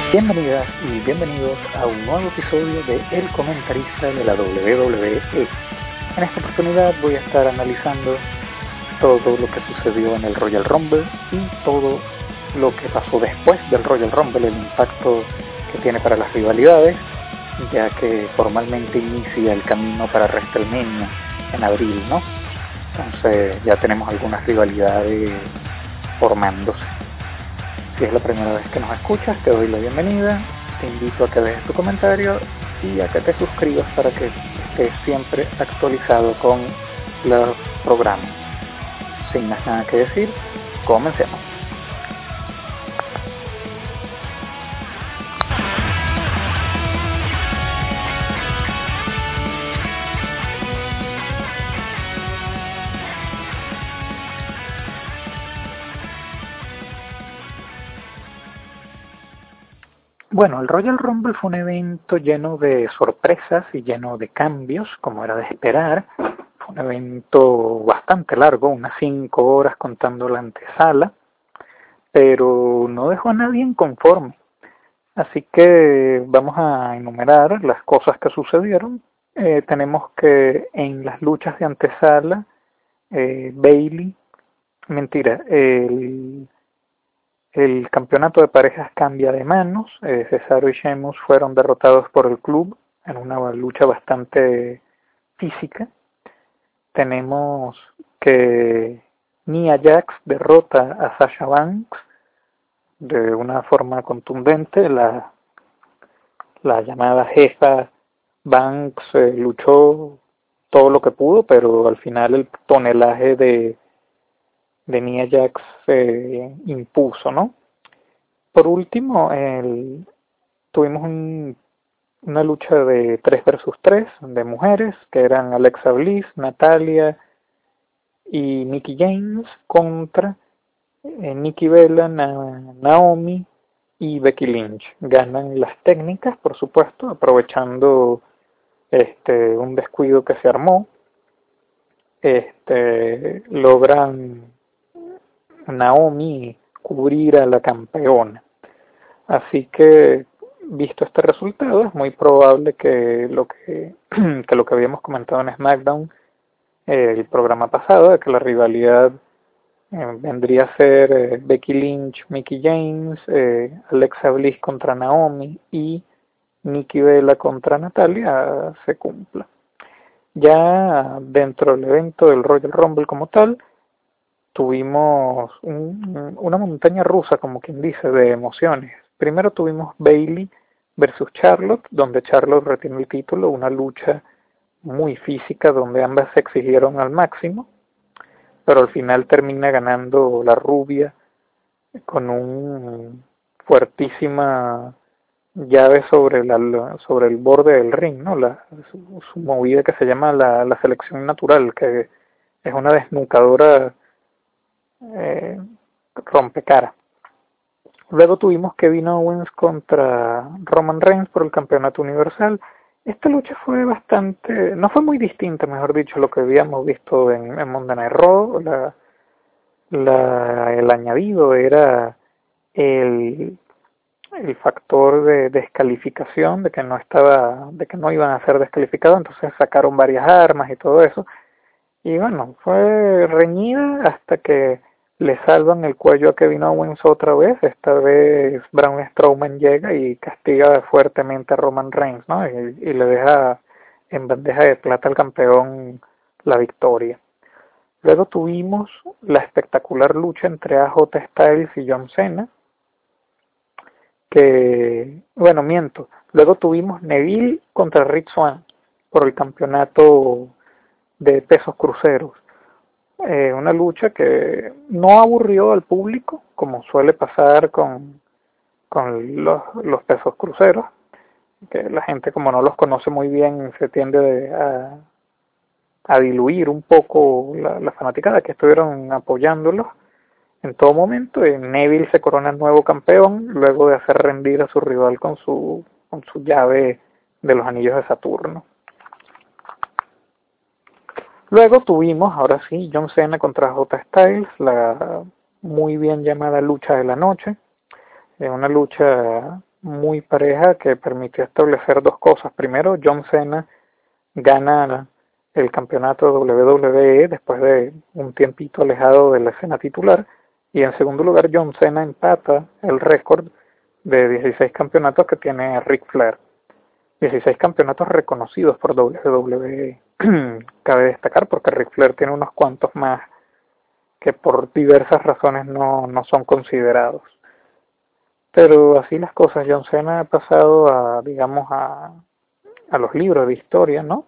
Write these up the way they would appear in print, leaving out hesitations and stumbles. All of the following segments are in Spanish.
Bienvenidas y bienvenidos a un nuevo episodio de El Comentarista de la WWE. En esta oportunidad voy a estar analizando todo lo que sucedió en el Royal Rumble y todo lo que pasó después del Royal Rumble, el impacto que tiene para las rivalidades, ya que formalmente inicia el camino para WrestleMania en abril, ¿no? Entonces ya tenemos algunas rivalidades formándose. Si es la primera vez que nos escuchas, te doy la bienvenida, te invito a que dejes tu comentario y a que te suscribas para que estés siempre actualizado con los programas. Sin más nada que decir, comencemos. Bueno, el Royal Rumble fue un evento lleno de sorpresas y lleno de cambios, como era de esperar. Fue un evento bastante largo, unas 5 horas contando la antesala, pero no dejó a nadie inconforme. Así que vamos a enumerar las cosas que sucedieron. Tenemos que en las luchas de antesala, el campeonato de parejas cambia de manos. Cesaro y Sheamus fueron derrotados por el club en una lucha bastante física. Tenemos que Nia Jax derrota a Sasha Banks de una forma contundente. La llamada jefa Banks luchó todo lo que pudo, pero al final el tonelaje de Nia Jax se impuso, ¿no? Por último, tuvimos una lucha de 3 versus 3 de mujeres, que eran Alexa Bliss, Natalya y Mickie James contra Nikki Bella, Naomi y Becky Lynch. Ganan las técnicas, por supuesto, aprovechando un descuido que se armó. Logran Naomi cubrir a la campeona. Así que, visto este resultado, es muy probable que lo que habíamos comentado en SmackDown el programa pasado, de que la rivalidad vendría a ser Becky Lynch, Mickie James, Alexa Bliss contra Naomi y Nikki Bella contra Natalya, se cumpla. Ya dentro del evento del Royal Rumble como tal, tuvimos una montaña rusa, como quien dice, de emociones. Primero tuvimos Bayley versus Charlotte, donde Charlotte retiene el título, una lucha muy física donde ambas se exigieron al máximo, pero al final termina ganando la rubia con un fuertísima llave sobre el borde del ring, ¿no? Su movida que se llama la selección natural, que es una desnucadora rompecara. Luego tuvimos Kevin Owens contra Roman Reigns por el campeonato universal. Esta lucha fue no fue muy distinta, mejor dicho, a lo que habíamos visto en Monday Night Raw. El añadido era el factor de descalificación, de que no iban a ser descalificados, entonces sacaron varias armas y todo eso. Y bueno, fue reñida hasta que le salvan el cuello a Kevin Owens otra vez. Esta vez Braun Strowman llega y castiga fuertemente a Roman Reigns, ¿no? Y le deja en bandeja de plata al campeón la victoria. Luego tuvimos la espectacular lucha entre AJ Styles y John Cena. Luego tuvimos Neville contra Rick Swann por el campeonato de pesos cruceros. Una lucha que no aburrió al público, como suele pasar con los pesos cruceros, que la gente, como no los conoce muy bien, se tiende a diluir un poco la fanaticada, que estuvieron apoyándolos en todo momento. Neville se corona el nuevo campeón luego de hacer rendir a su rival con su llave de los anillos de Saturno. Luego tuvimos, ahora sí, John Cena contra J. Styles, la muy bien llamada lucha de la noche. Una lucha muy pareja que permitió establecer dos cosas. Primero, John Cena gana el campeonato WWE después de un tiempito alejado de la escena titular, y en segundo lugar John Cena empata el récord de 16 campeonatos que tiene Ric Flair. 16 campeonatos reconocidos por WWE. Cabe destacar porque Ric Flair tiene unos cuantos más que por diversas razones no son considerados. Pero así las cosas, John Cena ha pasado a, digamos, a los libros de historia, ¿no?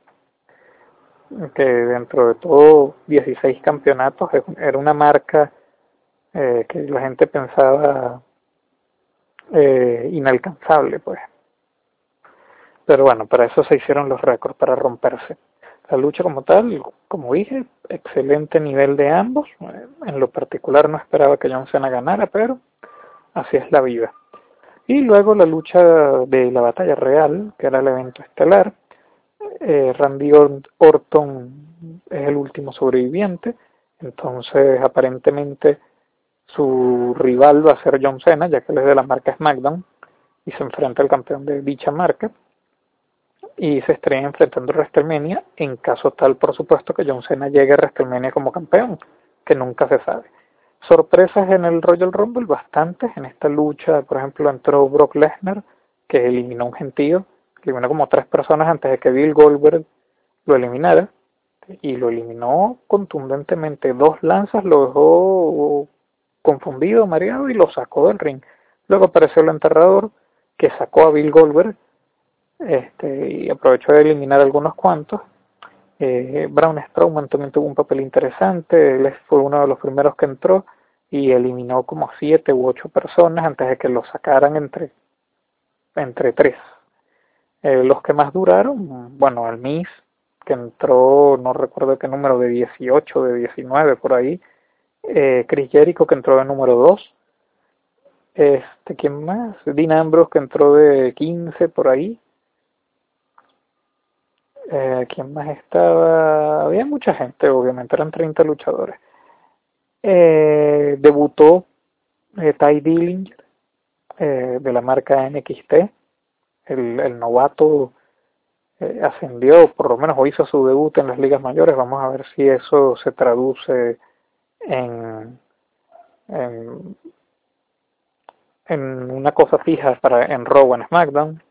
Que dentro de todo 16 campeonatos era una marca que la gente pensaba inalcanzable, pues. Pero bueno, para eso se hicieron los récords, para romperse. La lucha como tal, como dije, excelente nivel de ambos. En lo particular no esperaba que John Cena ganara, pero así es la vida. Y luego la lucha de la batalla real, que era el evento estelar. Randy Orton es el último sobreviviente, entonces aparentemente su rival va a ser John Cena, ya que él es de la marca SmackDown y se enfrenta al campeón de dicha marca, y se estarían enfrentando a WrestleMania, en caso tal, por supuesto, que John Cena llegue a WrestleMania como campeón, que nunca se sabe. Sorpresas en el Royal Rumble, bastantes. En esta lucha, por ejemplo, entró Brock Lesnar, que eliminó un gentío, eliminó como 3 personas antes de que Bill Goldberg lo eliminara, y lo eliminó contundentemente. 2 lanzas lo dejó confundido, mareado, y lo sacó del ring. Luego apareció el enterrador, que sacó a Bill Goldberg, y aprovechó de eliminar algunos cuantos. Braun Strowman también tuvo un papel interesante. Él fue uno de los primeros que entró y eliminó como 7 u 8 personas antes de que lo sacaran entre 3. Los que más duraron, bueno, el Miz, que entró, no recuerdo qué número, de 18, de 19 por ahí. Chris Jericho, que entró de número 2. ¿Quién más? Dean Ambrose, que entró de 15 por ahí. ¿Quién más estaba? Había mucha gente, obviamente, eran 30 luchadores. Debutó Ty Dillinger, de la marca NXT. El novato ascendió, por lo menos o hizo su debut en las ligas mayores. Vamos a ver si eso se traduce en una cosa fija en Raw o en SmackDown,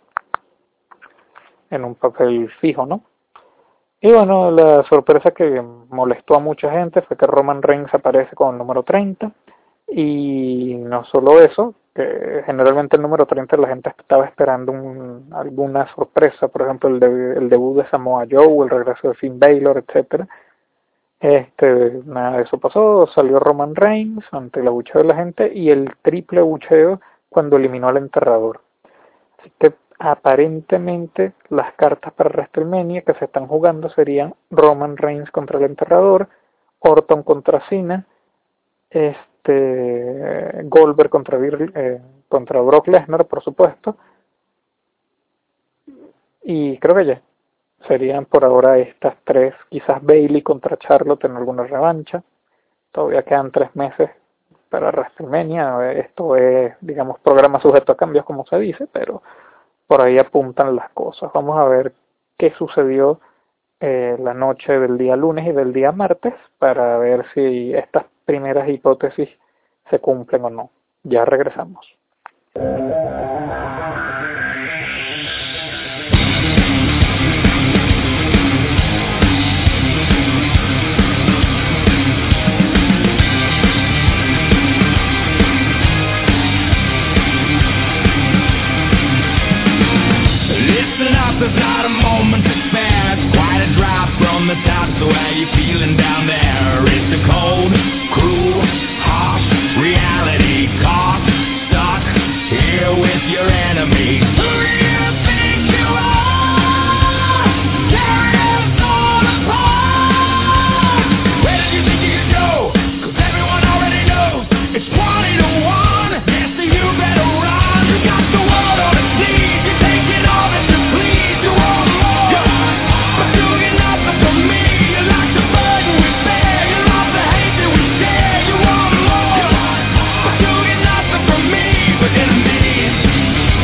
en un papel fijo, ¿no? Y bueno, la sorpresa que molestó a mucha gente fue que Roman Reigns aparece con el número 30, y no solo eso, que generalmente el número 30 la gente estaba esperando alguna sorpresa, por ejemplo el debut de Samoa Joe, el regreso de Finn Balor, etcétera. Nada de eso pasó. Salió Roman Reigns ante el abucheo de la gente y el triple abucheo cuando eliminó al enterrador. Así que aparentemente las cartas para WrestleMania que se están jugando serían Roman Reigns contra el enterrador, Orton contra Cena, Goldberg contra Brock Lesnar, por supuesto, y creo que ya serían por ahora estas 3. Quizás Bayley contra Charlotte en alguna revancha. Todavía quedan 3 meses para WrestleMania. Esto es, digamos, programa sujeto a cambios, como se dice, pero por ahí apuntan las cosas. Vamos a ver qué sucedió la noche del día lunes y del día martes para ver si estas primeras hipótesis se cumplen o no. Ya regresamos. There's not a moment to spare. It's quite a drop from the top. So how you feeling down there? It's a cold, cruel, harsh reality. Caught, stuck here with your enemy. Who do you think you are? Tearing us all apart. Where did you think you could go? 'Cause everyone already knows it's 20 to 1. Yes, so you better run. You got the world on the sleeve. You're taking all that you please. Enemies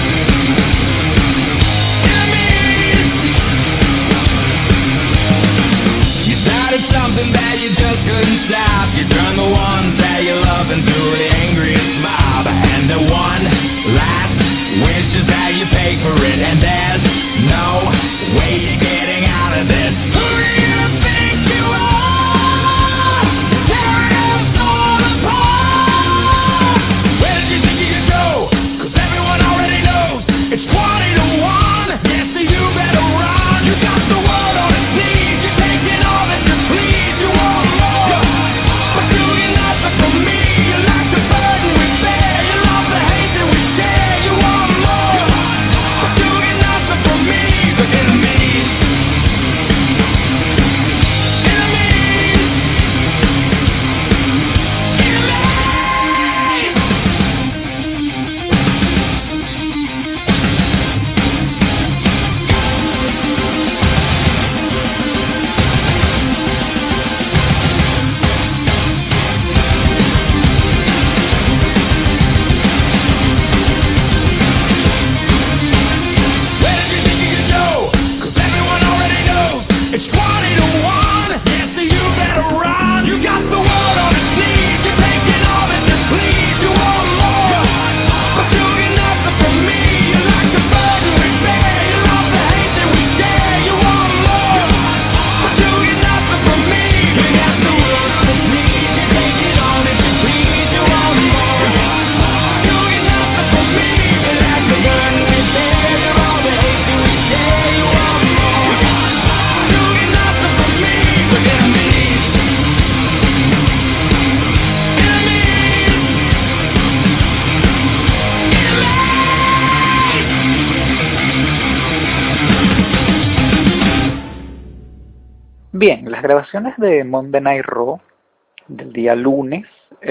Bien, las grabaciones de Monday Night Raw del día lunes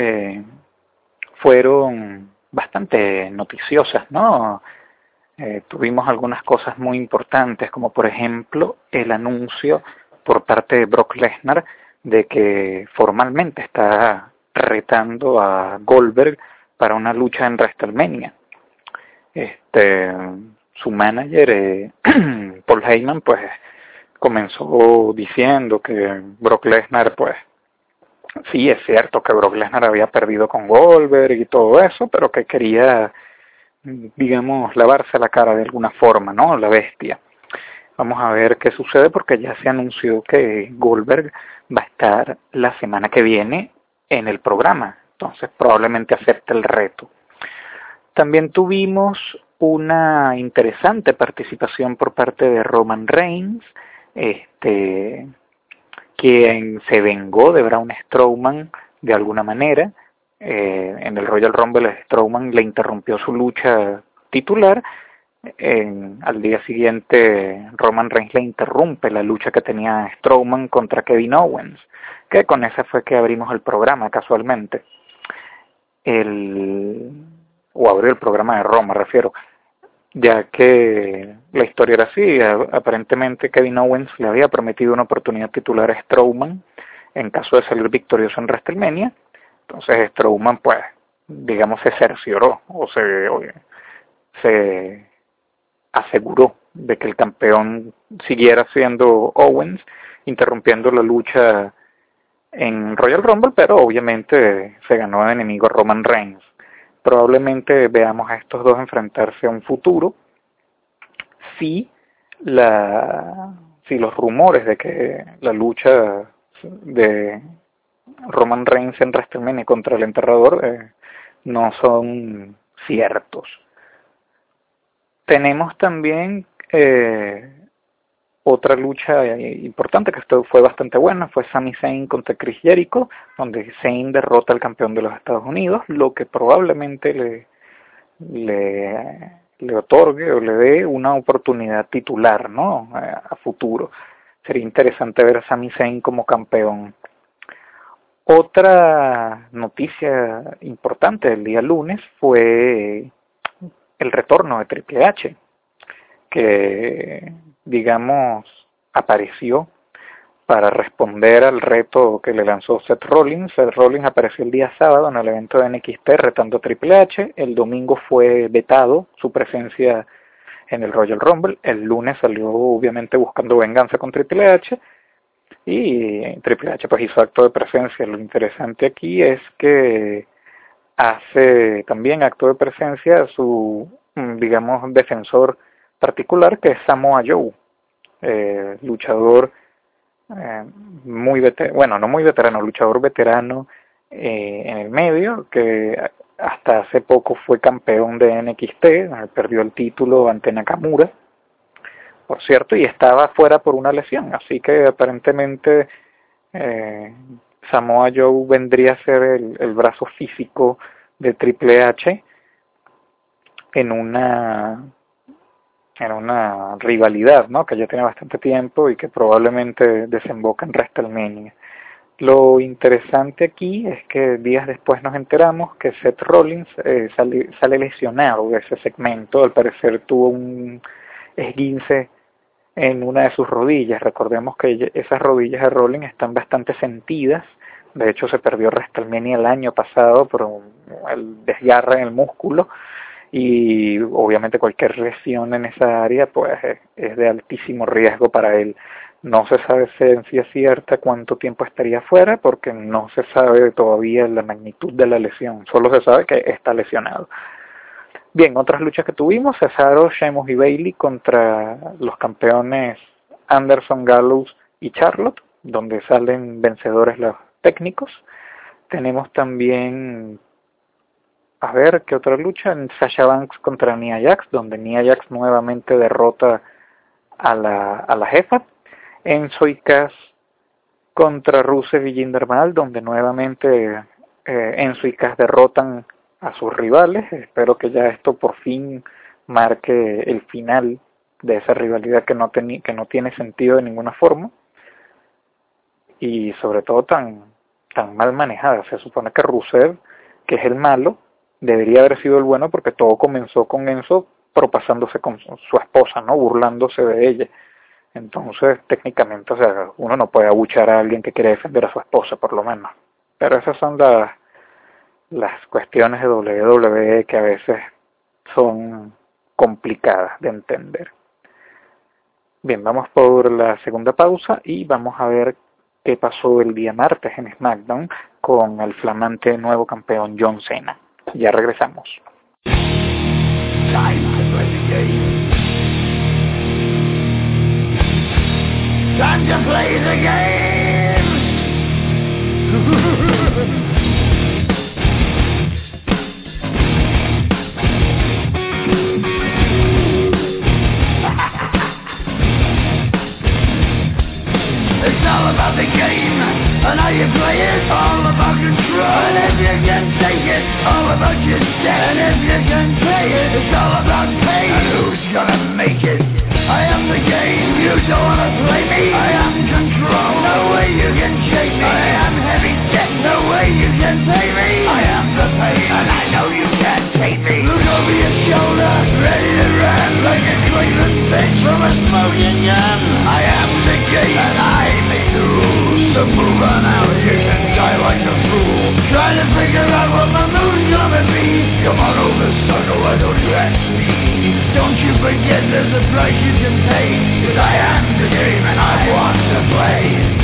fueron bastante noticiosas, ¿no? Tuvimos algunas cosas muy importantes, como por ejemplo el anuncio por parte de Brock Lesnar de que formalmente está retando a Goldberg para una lucha en WrestleMania. Su manager, Paul Heyman, pues comenzó diciendo que Brock Lesnar, pues sí, es cierto que Brock Lesnar había perdido con Goldberg y todo eso, pero que quería, digamos, lavarse la cara de alguna forma, ¿no? La bestia. Vamos a ver qué sucede porque ya se anunció que Goldberg va a estar la semana que viene en el programa, entonces probablemente acepte el reto. También tuvimos una interesante participación por parte de Roman Reigns, quien se vengó de Braun Strowman de alguna manera. En el Royal Rumble Strowman le interrumpió su lucha titular. Al día siguiente Roman Reigns le interrumpe la lucha que tenía Strowman contra Kevin Owens, que con esa fue que abrimos el programa casualmente. O abrió el programa de Raw, me refiero, ya que la historia era así. Aparentemente Kevin Owens le había prometido una oportunidad titular a Strowman en caso de salir victorioso en WrestleMania. Entonces Strowman, pues, digamos, se cercioró o se aseguró de que el campeón siguiera siendo Owens, interrumpiendo la lucha en Royal Rumble, pero obviamente se ganó de enemigo Roman Reigns. Probablemente veamos a estos dos enfrentarse a un futuro si los rumores de que la lucha de Roman Reigns en WrestleMania contra el Emperador no son ciertos. Tenemos también otra lucha importante que fue bastante buena, fue Sami Zayn contra Chris Jericho, donde Zayn derrota al campeón de los Estados Unidos, lo que probablemente le otorgue o le dé una oportunidad titular, ¿no? A futuro. Sería interesante ver a Sami Zayn como campeón. Otra noticia importante del día lunes fue el retorno de Triple H, que, digamos, apareció para responder al reto que le lanzó Seth Rollins. Seth Rollins apareció el día sábado en el evento de NXT retando a Triple H. El domingo fue vetado su presencia en el Royal Rumble. El lunes salió obviamente buscando venganza con Triple H. Y Triple H pues hizo acto de presencia. Lo interesante aquí es que hace también acto de presencia su, digamos, defensor particular, que es Samoa Joe, luchador muy veterano, bueno, no muy veterano, luchador veterano en el medio, que hasta hace poco fue campeón de NXT, perdió el título ante Nakamura, por cierto, y estaba fuera por una lesión, así que aparentemente Samoa Joe vendría a ser el brazo físico de Triple H en una rivalidad, ¿no? Que ya tiene bastante tiempo y que probablemente desemboca en WrestleMania. Lo interesante aquí es que días después nos enteramos que Seth Rollins sale lesionado de ese segmento. Al parecer tuvo un esguince en una de sus rodillas. Recordemos que esas rodillas de Rollins están bastante sentidas. De hecho, se perdió WrestleMania el año pasado por el desgarre en el músculo. Y obviamente cualquier lesión en esa área pues es de altísimo riesgo para él. No se sabe ciencia cierta cuánto tiempo estaría fuera, porque no se sabe todavía la magnitud de la lesión, solo se sabe que está lesionado. Bien, otras luchas que tuvimos: Cesaro, Sheamus y Bayley contra los campeones Anderson, Gallows y Charlotte, donde salen vencedores los técnicos. Tenemos también, a ver, ¿qué otra lucha? Sasha Banks contra Nia Jax, donde Nia Jax nuevamente derrota a la jefa. Enzo y Cass contra Rusev y Jinder Mahal, donde nuevamente Enzo y Cass derrotan a sus rivales. Espero que ya esto por fin marque el final de esa rivalidad que no tiene sentido de ninguna forma. y sobre todo tan mal manejada. Se supone que Rusev, que es el malo, debería haber sido el bueno, porque todo comenzó con Enzo propasándose con su esposa, ¿no? Burlándose de ella. Entonces, técnicamente, o sea, uno no puede abuchar a alguien que quiere defender a su esposa, por lo menos. Pero esas son las cuestiones de WWE que a veces son complicadas de entender. Bien, vamos por la segunda pausa y vamos a ver qué pasó el día martes en SmackDown con el flamante nuevo campeón John Cena. Ya regresamos. Time to play the game. Time to play the game. It's all about the game, and how you play it, all about control. And if you can take it, all about your step. And if you can play it, it's all about pain. And who's gonna make it? I am the game, you don't wanna play me. I am control, no way you can shake me. I am heavy debt, no way you can pay me. I am the pain, and I know you can't take me. Look over your shoulder, ready to run like a Cleveland bitch from a smoking gun. I am the game, and I make the rules. So move on out, you can die like a fool. Trying to figure out what my mood's gonna be. Come on over, sucker, why don't you ask me? Don't you forget there's a price you can pay. 'Cause I am the game and I want to play.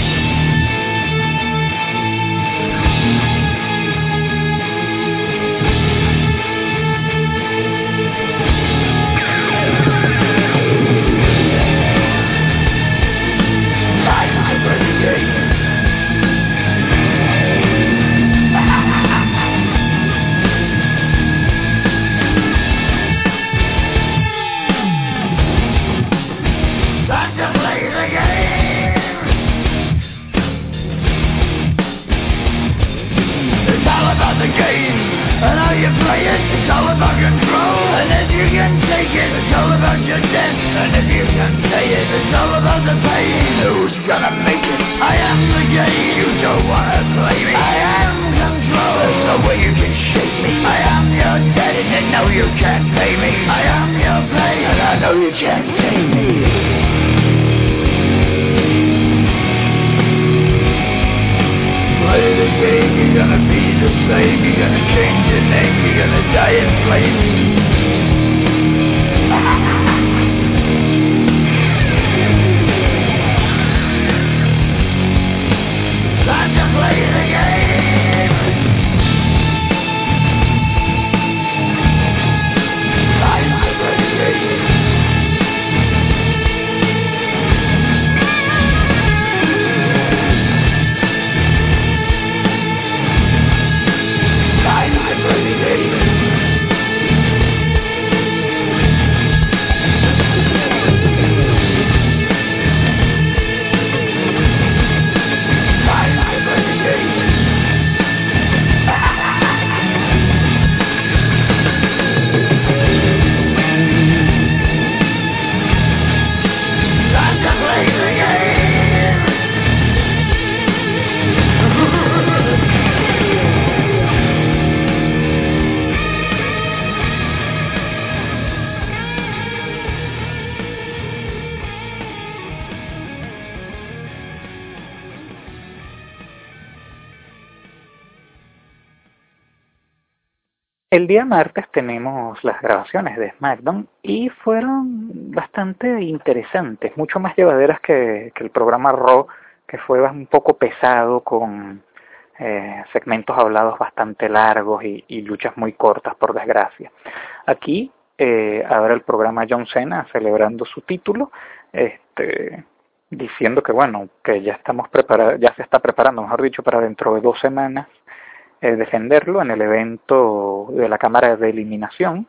El día martes tenemos las grabaciones de SmackDown y fueron bastante interesantes, mucho más llevaderas que el programa Raw, que fue un poco pesado con segmentos hablados bastante largos y luchas muy cortas, por desgracia. Aquí, ahora el programa John Cena celebrando su título, diciendo que bueno, que ya se está preparando, mejor dicho, para dentro de 2 semanas defenderlo en el evento de la cámara de eliminación,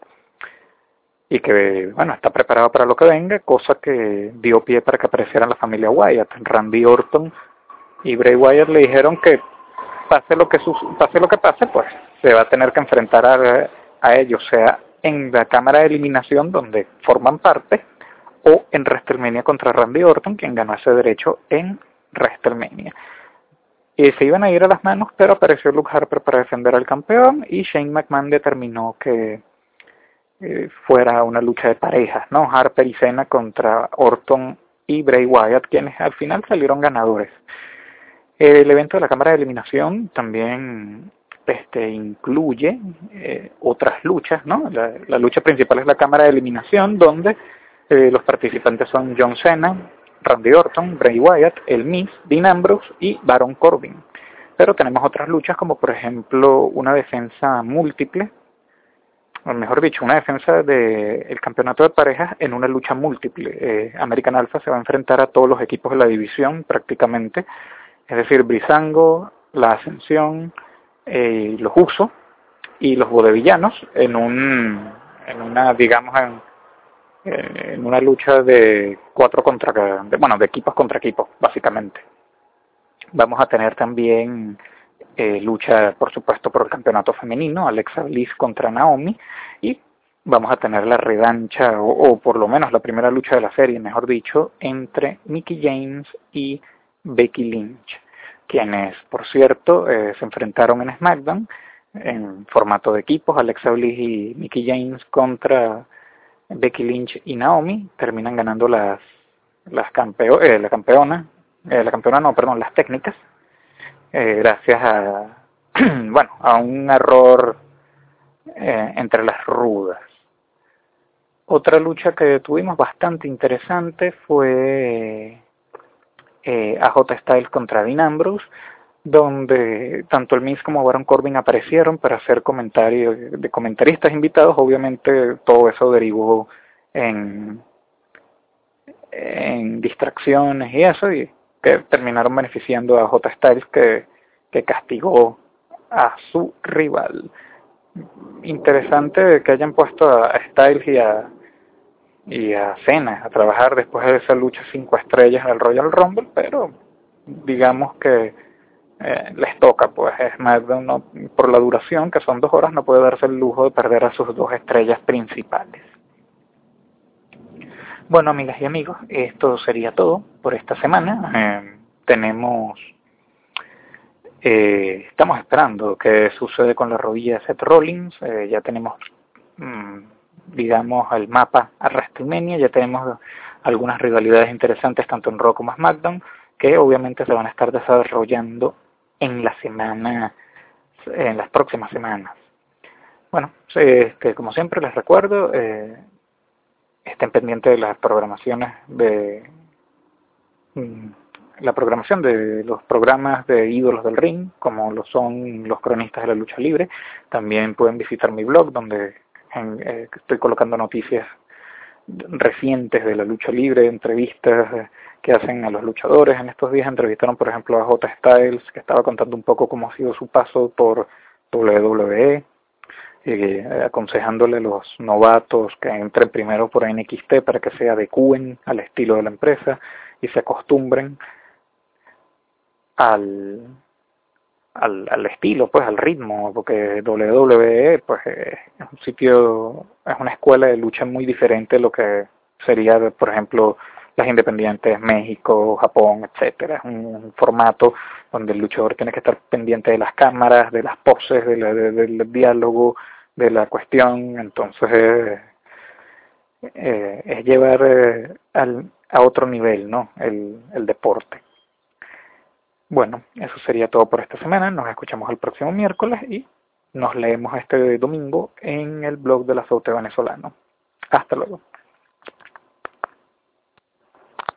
y que bueno, está preparado para lo que venga, cosa que dio pie para que aparecieran la familia Wyatt. Randy Orton y Bray Wyatt le dijeron que pase lo que pase, pues se va a tener que enfrentar a ellos, sea en la cámara de eliminación donde forman parte, o en WrestleMania contra Randy Orton, quien ganó ese derecho en WrestleMania. Se iban a ir a las manos, pero apareció Luke Harper para defender al campeón y Shane McMahon determinó que fuera una lucha de parejas, ¿no? Harper y Cena contra Orton y Bray Wyatt, quienes al final salieron ganadores. El evento de la cámara de eliminación también incluye otras luchas, ¿no? La lucha principal es la cámara de eliminación, donde los participantes son John Cena, Randy Orton, Bray Wyatt, El Miz, Dean Ambrose y Baron Corbin. Pero tenemos otras luchas como por ejemplo una defensa múltiple, o mejor dicho, una defensa del campeonato de parejas en una lucha múltiple. American Alpha se va a enfrentar a todos los equipos de la división prácticamente, es decir, Breezango, La Ascensión, los Usos y los Bodevillanos en una, digamos, en una lucha de de equipos contra equipos, básicamente. Vamos a tener también lucha, por supuesto, por el campeonato femenino, Alexa Bliss contra Naomi, y vamos a tener la revancha, o por lo menos la primera lucha de la serie, mejor dicho, entre Mickie James y Becky Lynch, quienes, por cierto, se enfrentaron en SmackDown en formato de equipos. Alexa Bliss y Mickie James contra Becky Lynch y Naomi terminan ganando las técnicas, gracias a a un error entre las rudas. Otra lucha que tuvimos bastante interesante fue AJ Styles contra Dean Ambrose, donde tanto el Miz como Baron Corbin aparecieron para hacer comentarios de comentaristas invitados. Obviamente todo eso derivó en distracciones y eso, y que terminaron beneficiando a AJ Styles, que castigó a su rival. Interesante que hayan puesto a Styles y a Cena a trabajar después de esa lucha 5 estrellas en el Royal Rumble, pero digamos que les toca, pues es más de uno, por la duración, que son 2 horas, no puede darse el lujo de perder a sus 2 estrellas principales. Bueno, amigas y amigos, esto sería todo por esta semana. Estamos esperando qué sucede con la rodilla de Seth Rollins. Ya tenemos, digamos, el mapa a WrestleMania, ya tenemos algunas rivalidades interesantes tanto en Raw como en SmackDown, que obviamente se van a estar desarrollando en las próximas semanas. Bueno, como siempre les recuerdo, estén pendientes de las programaciones la programación de los programas de ídolos del ring, como lo son los cronistas de la lucha libre. También pueden visitar mi blog, donde estoy colocando noticias recientes de la lucha libre, entrevistas que hacen a los luchadores. En estos días entrevistaron, por ejemplo, a J Styles, que estaba contando un poco cómo ha sido su paso por WWE, aconsejándole a los novatos que entren primero por NXT para que se adecúen al estilo de la empresa y se acostumbren al estilo, pues al ritmo, porque WWE pues es un sitio, es una escuela de lucha muy diferente de lo que sería, por ejemplo, las independientes, México, Japón, etcétera. Es un formato donde el luchador tiene que estar pendiente de las cámaras, de las poses, del diálogo, de la cuestión. Entonces es llevar a otro nivel, ¿no? El deporte. Bueno, eso sería todo por esta semana. Nos escuchamos el próximo miércoles y nos leemos este domingo en el blog del Azote Venezolano. Hasta luego.